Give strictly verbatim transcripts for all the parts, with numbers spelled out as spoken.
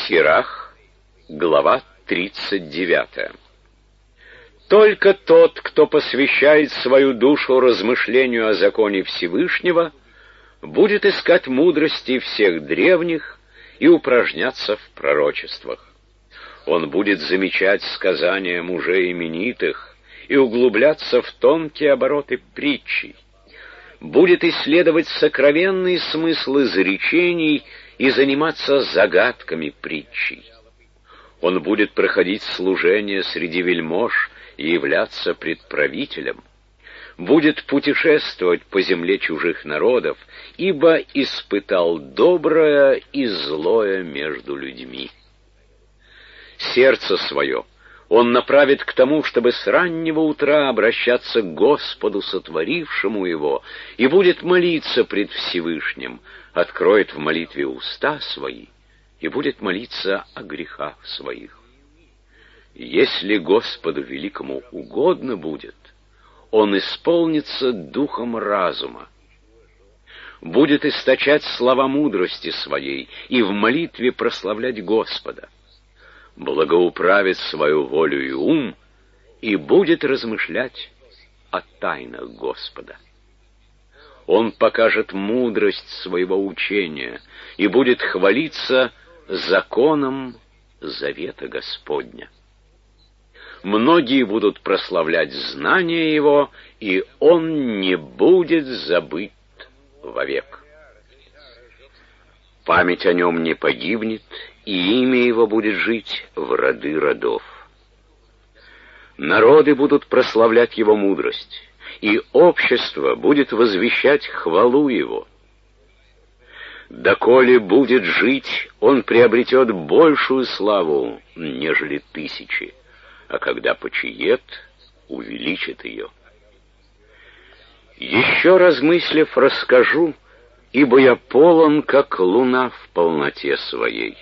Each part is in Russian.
Сирах, глава тридцать девятая. Только тот, кто посвящает свою душу размышлению о законе Всевышнего, будет искать мудрости всех древних и упражняться в пророчествах. Он будет замечать сказания мужей именитых и углубляться в тонкие обороты притчей, будет исследовать сокровенный смысл изречений и заниматься загадками притчей. Он будет проходить служение среди вельмож и являться пред правителем, будет путешествовать по земле чужих народов, ибо испытал доброе и злое между людьми. Сердце свое он направит к тому, чтобы с раннего утра обращаться к Господу, сотворившему его, и будет молиться пред Всевышним, откроет в молитве уста свои и будет молиться о грехах своих. Если Господу великому угодно будет, он исполнится духом разума, будет источать слова мудрости своей и в молитве прославлять Господа, благоуправит свою волю и ум и будет размышлять о тайнах Господа. Он покажет мудрость своего учения и будет хвалиться законом завета Господня. Многие будут прославлять знание его, и он не будет забыт вовек. Память о нем не погибнет, и имя его будет жить в роды родов. Народы будут прославлять его мудрость, и общество будет возвещать хвалу его. Доколе будет жить, он приобретет большую славу, нежели тысячи, а когда почиет, увеличит ее. Еще размыслив, расскажу, ибо я полон, как луна в полноте своей.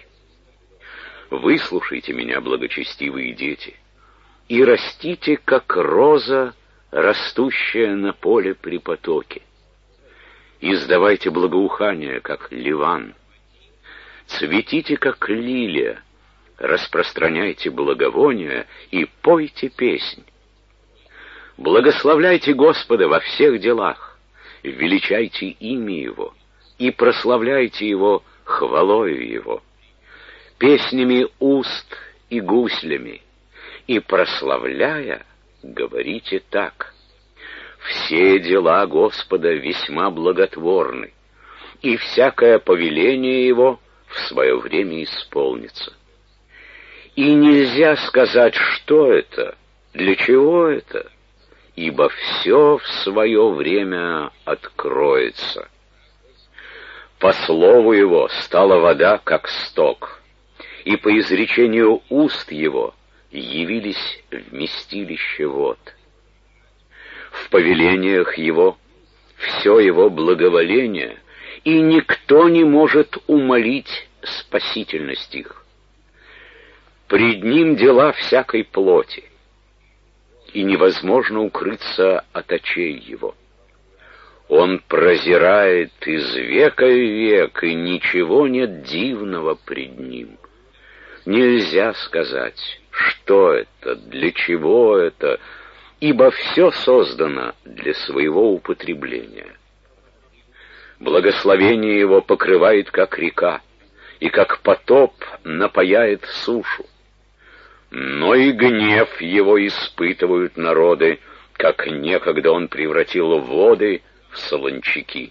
Выслушайте меня, благочестивые дети, и растите, как роза, растущая на поле при потоке. Издавайте благоухание, как ливан. Цветите, как лилия, распространяйте благовония и пойте песнь. Благословляйте Господа во всех делах, величайте имя Его и прославляйте Его хвалою Его, песнями уст и гуслями, и, прославляя, говорите так: все дела Господа весьма благотворны, и всякое повеление Его в свое время исполнится. И нельзя сказать, что это, для чего это, ибо все в свое время откроется. По слову Его стала вода, как сток, и по изречению уст Его явились вместилища вод. В повелениях Его все Его благоволение, и никто не может умолить спасительность их. Пред Ним дела всякой плоти, и невозможно укрыться от очей Его. Он прозирает из века в век, и ничего нет дивного пред Ним. Нельзя сказать, что это, для чего это, ибо все создано для своего употребления. Благословение Его покрывает, как река, и как потоп напояет сушу. Но и гнев Его испытывают народы, как некогда Он превратил воды в солончаки.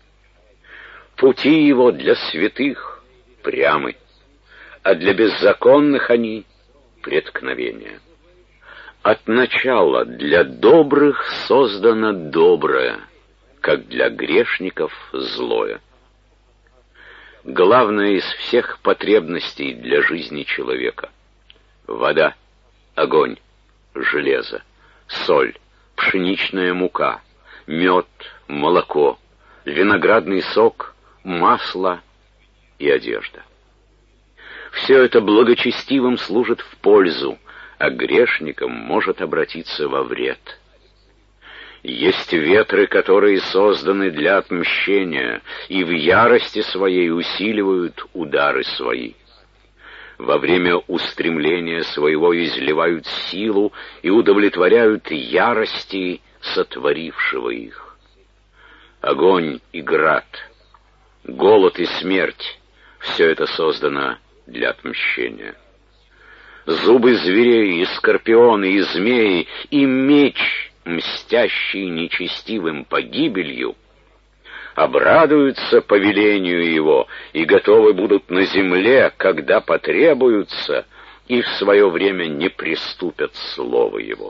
Пути Его для святых прямы, а для беззаконных они преткновения. От начала для добрых создано доброе, как для грешников злое. Главное из всех потребностей для жизни человека — вода, огонь, железо, соль, пшеничная мука, мед, молоко, виноградный сок, масло и одежда. Все это благочестивым служит в пользу, а грешникам может обратиться во вред. Есть ветры, которые созданы для отмщения, и в ярости своей усиливают удары свои. во время устремления своего изливают силу и удовлетворяют ярости сотворившего их. Огонь и град, голод и смерть — все это создано для отмщения. Зубы зверей, и скорпионы, и змеи, и меч, мстящий нечестивым погибелью, обрадуются повелению его и готовы будут на земле, когда потребуются, и в свое время не приступят слова его.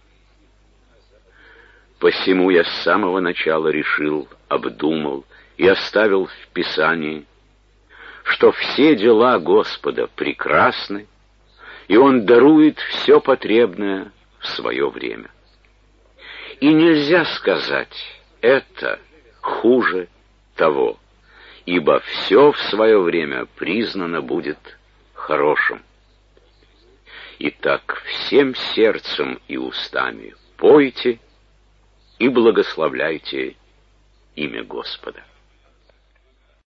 Посему я с самого начала решил, обдумал и оставил в Писании, что все дела Господа прекрасны, и Он дарует все потребное в свое время. И нельзя сказать «это хуже того», ибо все в свое время признано будет хорошим. Итак, всем сердцем и устами пойте и благословляйте имя Господа.